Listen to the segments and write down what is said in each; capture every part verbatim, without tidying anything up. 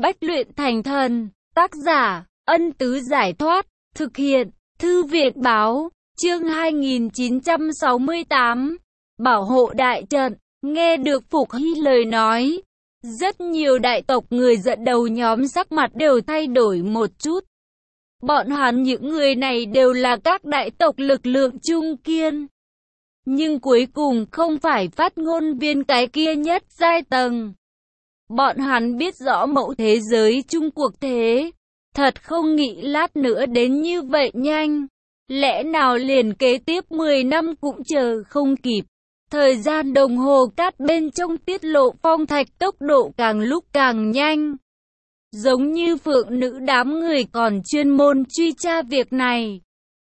Bách luyện thành thần, tác giả, Ân Tứ Giải Thoát, thực hiện, Thư viện Báo, chương hai nghìn chín trăm sáu mươi tám, bảo hộ đại trận. Nghe được Phục Hy lời nói, rất nhiều đại tộc người dẫn đầu nhóm sắc mặt đều thay đổi một chút. Bọn hắn những người này đều là các đại tộc lực lượng trung kiên. Nhưng cuối cùng không phải phát ngôn viên cái kia nhất giai tầng. Bọn hắn biết rõ mẫu thế giới chung cuộc thế. Thật không nghĩ lát nữa đến như vậy nhanh. Lẽ nào liền kế tiếp mười năm cũng chờ không kịp. Thời gian đồng hồ cát bên trong tiết lộ phong thạch tốc độ càng lúc càng nhanh. Giống như phượng nữ đám người còn chuyên môn truy tra việc này.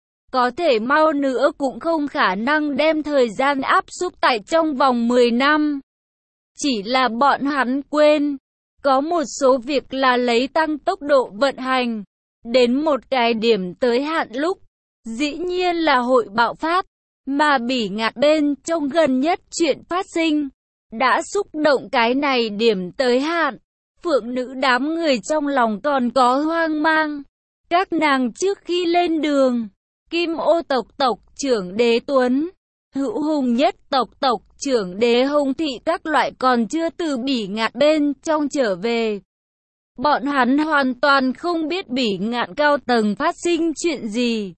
Có thể mau nữa cũng không khả năng đem thời gian áp xúc tại trong vòng mười năm. Chỉ là bọn hắn quên. Có một số việc là lấy tăng tốc độ vận hành. Đến một cái điểm tới hạn lúc. Dĩ nhiên là hội bạo phát. Mà bỉ ngạn bên trong gần nhất chuyện phát sinh. Đã xúc động cái này điểm tới hạn. Phượng nữ đám người trong lòng còn có hoang mang. Các nàng trước khi lên đường. Kim ô tộc tộc trưởng Đế Tuấn. Hữu hùng nhất tộc tộc trưởng Đế Hồng Thị các loại còn chưa từ bỉ ngạn bên trong trở về. Bọn hắn hoàn toàn không biết bỉ ngạn cao tầng phát sinh chuyện gì.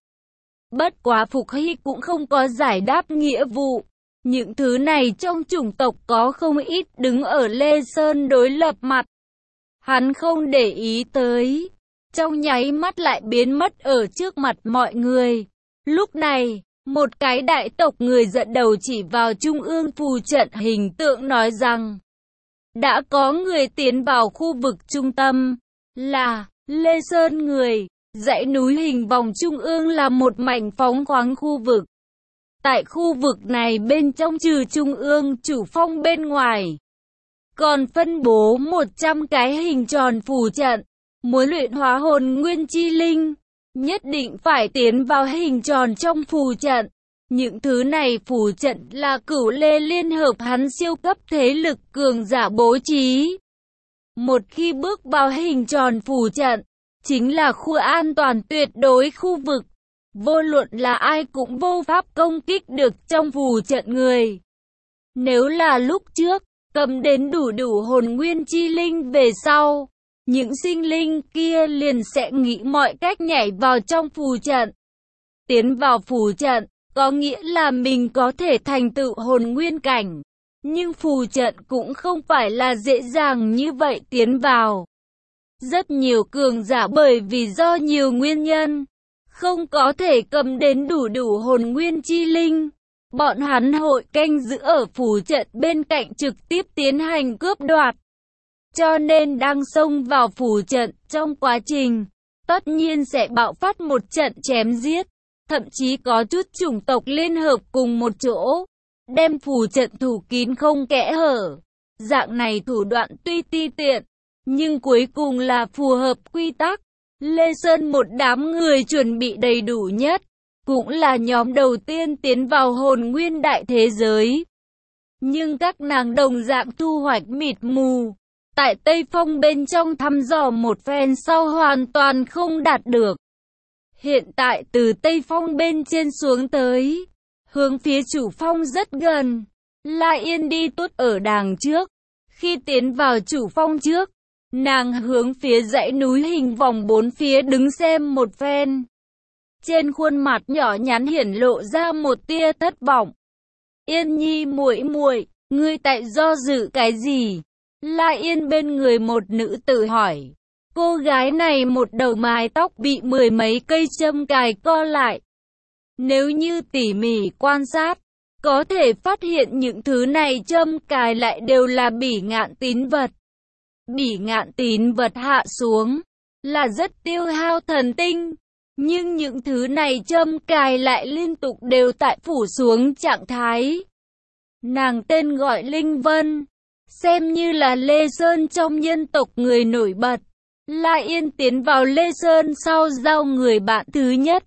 Bất quá Phục Hy cũng không có giải đáp nghĩa vụ. Những thứ này trong chủng tộc có không ít đứng ở Lê Sơn đối lập mặt. Hắn không để ý tới. Trong nháy mắt lại biến mất ở trước mặt mọi người. Lúc này, một cái đại tộc người dẫn đầu chỉ vào trung ương phù trận hình tượng nói rằng đã có người tiến vào khu vực trung tâm, là Lê Sơn người. Dãy núi hình vòng trung ương là một mảnh phóng khoáng khu vực. Tại khu vực này bên trong trừ trung ương chủ phong bên ngoài, còn phân bố một trăm cái hình tròn phù trận. Muốn luyện hóa hồn nguyên chi linh, nhất định phải tiến vào hình tròn trong phù trận. Những thứ này phù trận là Cửu Lê liên hợp hắn siêu cấp thế lực cường giả bố trí. Một khi bước vào hình tròn phù trận, chính là khu an toàn tuyệt đối khu vực. Vô luận là ai cũng vô pháp công kích được trong phù trận người. Nếu là lúc trước, cầm đến đủ đủ hồn nguyên chi linh về sau, những sinh linh kia liền sẽ nghĩ mọi cách nhảy vào trong phù trận. Tiến vào phù trận, có nghĩa là mình có thể thành tựu hồn nguyên cảnh. Nhưng phù trận cũng không phải là dễ dàng như vậy tiến vào. Rất nhiều cường giả bởi vì do nhiều nguyên nhân, không có thể cầm đến đủ đủ hồn nguyên chi linh. Bọn hắn hội canh giữ ở phù trận bên cạnh trực tiếp tiến hành cướp đoạt. Cho nên đang xông vào phù trận trong quá trình, tất nhiên sẽ bạo phát một trận chém giết. Thậm chí có chút chủng tộc liên hợp cùng một chỗ, đem phù trận thủ kín không kẽ hở. Dạng này thủ đoạn tuy ti tiện, nhưng cuối cùng là phù hợp quy tắc. Lê Sơn một đám người chuẩn bị đầy đủ nhất, cũng là nhóm đầu tiên tiến vào hồn nguyên đại thế giới. Nhưng các nàng đồng dạng thu hoạch mịt mù. Tại Tây Phong bên trong thăm dò một phen sau hoàn toàn không đạt được. Hiện tại từ Tây Phong bên trên xuống tới, hướng phía chủ phong rất gần. La Yên đi tốt ở đàng trước. Khi tiến vào chủ phong trước, nàng hướng phía dãy núi hình vòng bốn phía đứng xem một phen. Trên khuôn mặt nhỏ nhắn hiển lộ ra một tia thất vọng. Yên Nhi muội muội, ngươi tại do dự cái gì? La Yên bên người một nữ tử hỏi. Cô gái này một đầu mái tóc bị mười mấy cây châm cài co lại. Nếu như tỉ mỉ quan sát, có thể phát hiện những thứ này châm cài lại đều là bỉ ngạn tín vật. Bỉ ngạn tín vật hạ xuống, là rất tiêu hao thần tinh. Nhưng những thứ này châm cài lại liên tục đều tại phủ xuống trạng thái. Nàng tên gọi Linh Vân, xem như là Lê Sơn trong nhân tộc người nổi bật. La Yên tiến vào Lê Sơn sau giao người bạn thứ nhất.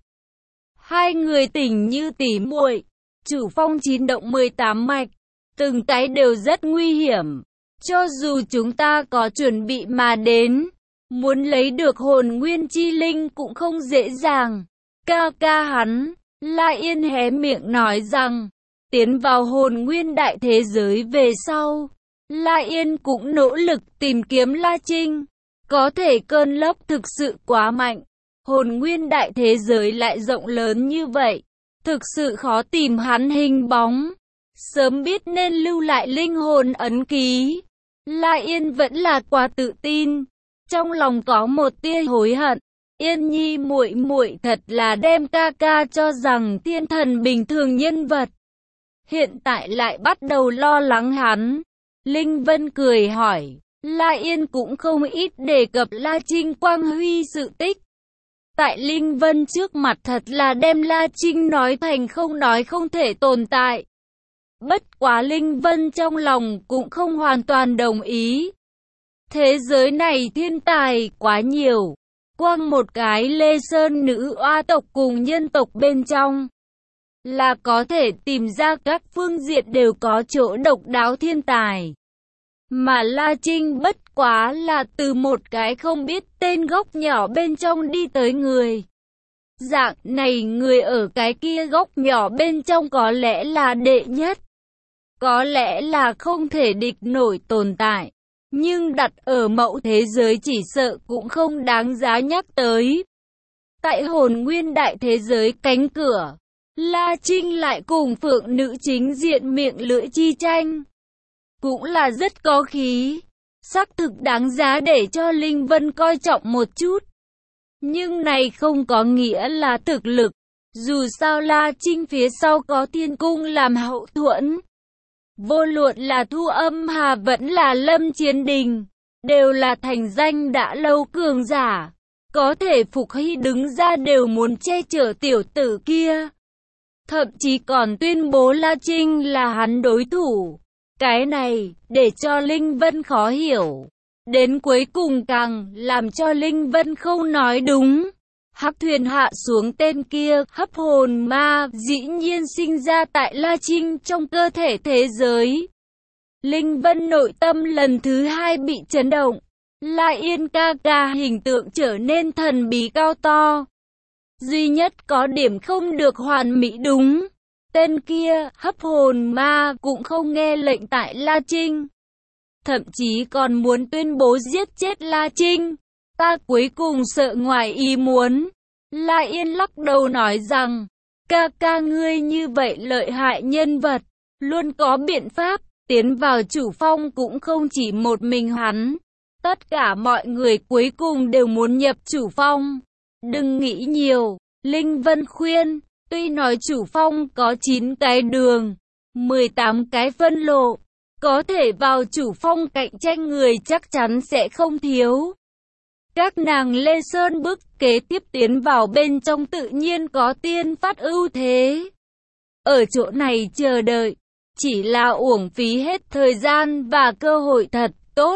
Hai người tình như tỉ muội, chủ phong chín động mười tám mạch, từng cái đều rất nguy hiểm. Cho dù chúng ta có chuẩn bị mà đến, Muốn lấy được hồn nguyên chi linh cũng không dễ dàng. Ca ca hắn, La Yên hé miệng nói rằng, tiến vào hồn nguyên đại thế giới về sau, La Yên cũng nỗ lực tìm kiếm La Trinh. Có thể cơn lốc thực sự quá mạnh. Hồn nguyên đại thế giới lại rộng lớn như vậy. Thực sự khó tìm hắn hình bóng. Sớm biết nên lưu lại linh hồn ấn ký. La Yên vẫn là quá tự tin. Trong lòng có một tia hối hận. Yên Nhi muội muội thật là đem ca ca cho rằng thiên thần bình thường nhân vật. Hiện tại lại bắt đầu lo lắng hắn. Linh Vân cười hỏi. La Yên cũng không ít đề cập La Trinh Quang Huy sự tích. Tại Linh Vân trước mặt thật là đem La Trinh nói thành không nói không thể tồn tại. Bất quá Linh Vân trong lòng cũng không hoàn toàn đồng ý. Thế giới này thiên tài quá nhiều. Quang một cái Lê Sơn nữ oa tộc cùng nhân tộc bên trong là có thể tìm ra các phương diện đều có chỗ độc đáo thiên tài. Mà La Trinh bất quá là từ một cái không biết tên góc nhỏ bên trong đi tới người. Dạng này người ở cái kia góc nhỏ bên trong có lẽ là đệ nhất. Có lẽ là không thể địch nổi tồn tại. Nhưng đặt ở mẫu thế giới chỉ sợ cũng không đáng giá nhắc tới. Tại hồn nguyên đại thế giới cánh cửa, La Trinh lại cùng phượng nữ chính diện miệng lưỡi chi tranh. Cũng là rất có khí, xác thực đáng giá để cho Linh Vân coi trọng một chút. Nhưng này không có nghĩa là thực lực, dù sao La Trinh phía sau có thiên cung làm hậu thuẫn. Vô luận là Thu Âm Hà vẫn là Lâm Chiến Đình, đều là thành danh đã lâu cường giả. Có thể Phục Hy đứng ra đều muốn che chở tiểu tử kia. Thậm chí còn tuyên bố La Trinh là hắn đối thủ. Cái này, để cho Linh Vân khó hiểu. Đến cuối cùng càng làm cho Linh Vân không nói đúng. Hắc thuyền hạ xuống tên kia, hấp hồn ma, dĩ nhiên sinh ra tại La Trinh trong cơ thể thế giới. Linh Vân nội tâm lần thứ hai bị chấn động. La Yên ca ca hình tượng trở nên thần bí cao to. Duy nhất có điểm không được hoàn mỹ đúng. Tên kia, hấp hồn ma, cũng không nghe lệnh tại La Trinh. Thậm chí còn muốn tuyên bố giết chết La Trinh. Ta cuối cùng sợ ngoài ý muốn. La Yên lắc đầu nói rằng, ca ca ngươi như vậy lợi hại nhân vật, luôn có biện pháp, tiến vào chủ phong cũng không chỉ một mình hắn. Tất cả mọi người cuối cùng đều muốn nhập chủ phong. Đừng nghĩ nhiều, Linh Vân khuyên, tuy nói chủ phong có chín cái đường, mười tám cái phân lộ, có thể vào chủ phong cạnh tranh người chắc chắn sẽ không thiếu. Các nàng Lê Sơn bước kế tiếp tiến vào bên trong tự nhiên có tiên phát ưu thế. Ở chỗ này chờ đợi, chỉ là uổng phí hết thời gian và cơ hội thật tốt.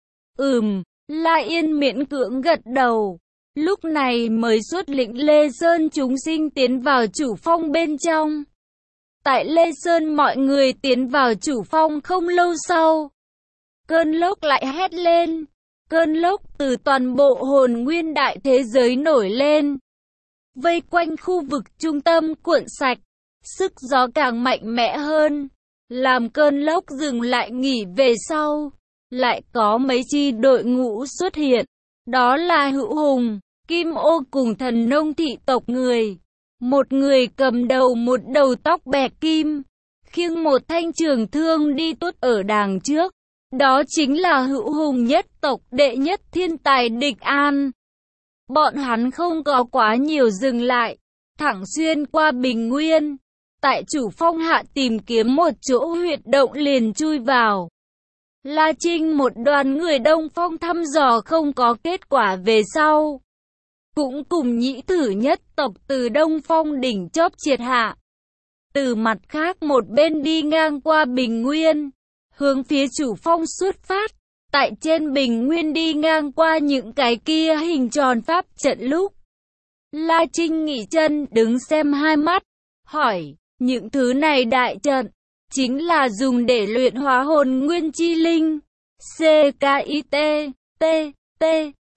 Ừm, La Yên miễn cưỡng gật đầu. Lúc này mới xuất lĩnh Lê Sơn chúng sinh tiến vào chủ phong bên trong. Tại Lê Sơn mọi người tiến vào chủ phong không lâu sau. Cơn lốc lại hét lên. Cơn lốc từ toàn bộ hồn nguyên đại thế giới nổi lên. Vây quanh khu vực trung tâm cuộn sạch. Sức gió càng mạnh mẽ hơn. Làm cơn lốc dừng lại nghỉ về sau. Lại có mấy chi đội ngũ xuất hiện. Đó là Hữu Hùng, Kim Ô cùng Thần Nông thị tộc người. Một người cầm đầu một đầu tóc bạc kim, khiêng một thanh trường thương đi tuốt ở đằng trước. Đó chính là Hữu Hùng nhất tộc đệ nhất thiên tài Địch An. Bọn hắn không có quá nhiều dừng lại, thẳng xuyên qua Bình Nguyên. Tại chủ phong hạ tìm kiếm một chỗ huyệt động liền chui vào. La Trinh một đoàn người Đông Phong thăm dò không có kết quả về sau. Cũng cùng nhĩ thử nhất tộc từ Đông Phong đỉnh chóp triệt hạ. Từ mặt khác một bên đi ngang qua Bình Nguyên, hướng phía chủ phong xuất phát. Tại trên Bình Nguyên đi ngang qua những cái kia hình tròn pháp trận lúc. La Trinh nghỉ chân đứng xem hai mắt, hỏi, những thứ này đại trận, chính là dùng để luyện hóa hồn nguyên chi linh. C K I T, T, T,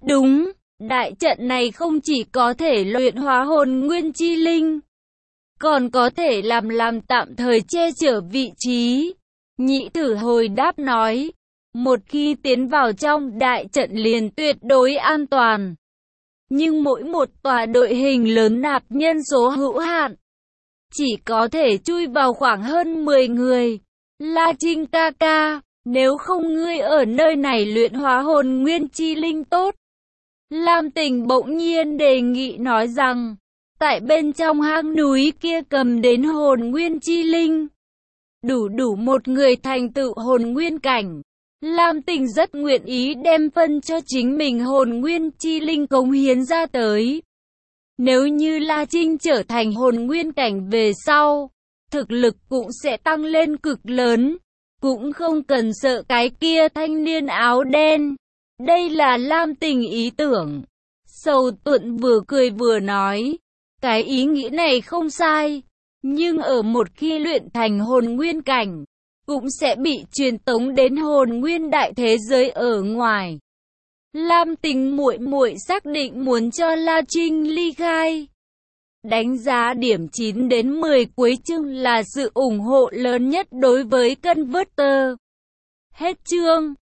Đúng, đại trận này không chỉ có thể luyện hóa hồn nguyên chi linh, còn có thể làm làm tạm thời che chở vị trí. Nhị thử hồi đáp nói, một khi tiến vào trong đại trận liền tuyệt đối an toàn. Nhưng mỗi một tòa đội hình lớn nạp nhân số hữu hạn, chỉ có thể chui vào khoảng hơn mười người. La Trinh ca ca, nếu không ngươi ở nơi này luyện hóa hồn nguyên chi linh tốt. Lam Tình bỗng nhiên đề nghị nói rằng, tại bên trong hang núi kia cầm đến hồn nguyên chi linh, đủ đủ một người thành tựu hồn nguyên cảnh. Lam Tình rất nguyện ý đem phân cho chính mình hồn nguyên chi linh cống hiến ra tới. Nếu như La Trinh trở thành hồn nguyên cảnh về sau, thực lực cũng sẽ tăng lên cực lớn, cũng không cần sợ cái kia thanh niên áo đen. Đây là Lam Tình ý tưởng. Sầu Tuận vừa cười vừa nói, cái ý nghĩ này không sai, nhưng ở một khi luyện thành hồn nguyên cảnh, cũng sẽ bị truyền tống đến hồn nguyên đại thế giới ở ngoài. Lam Tình muội muội xác định muốn cho La Trinh ly khai. Đánh giá điểm chín đến mười cuối chương là sự ủng hộ lớn nhất đối với Converter. Hết chương.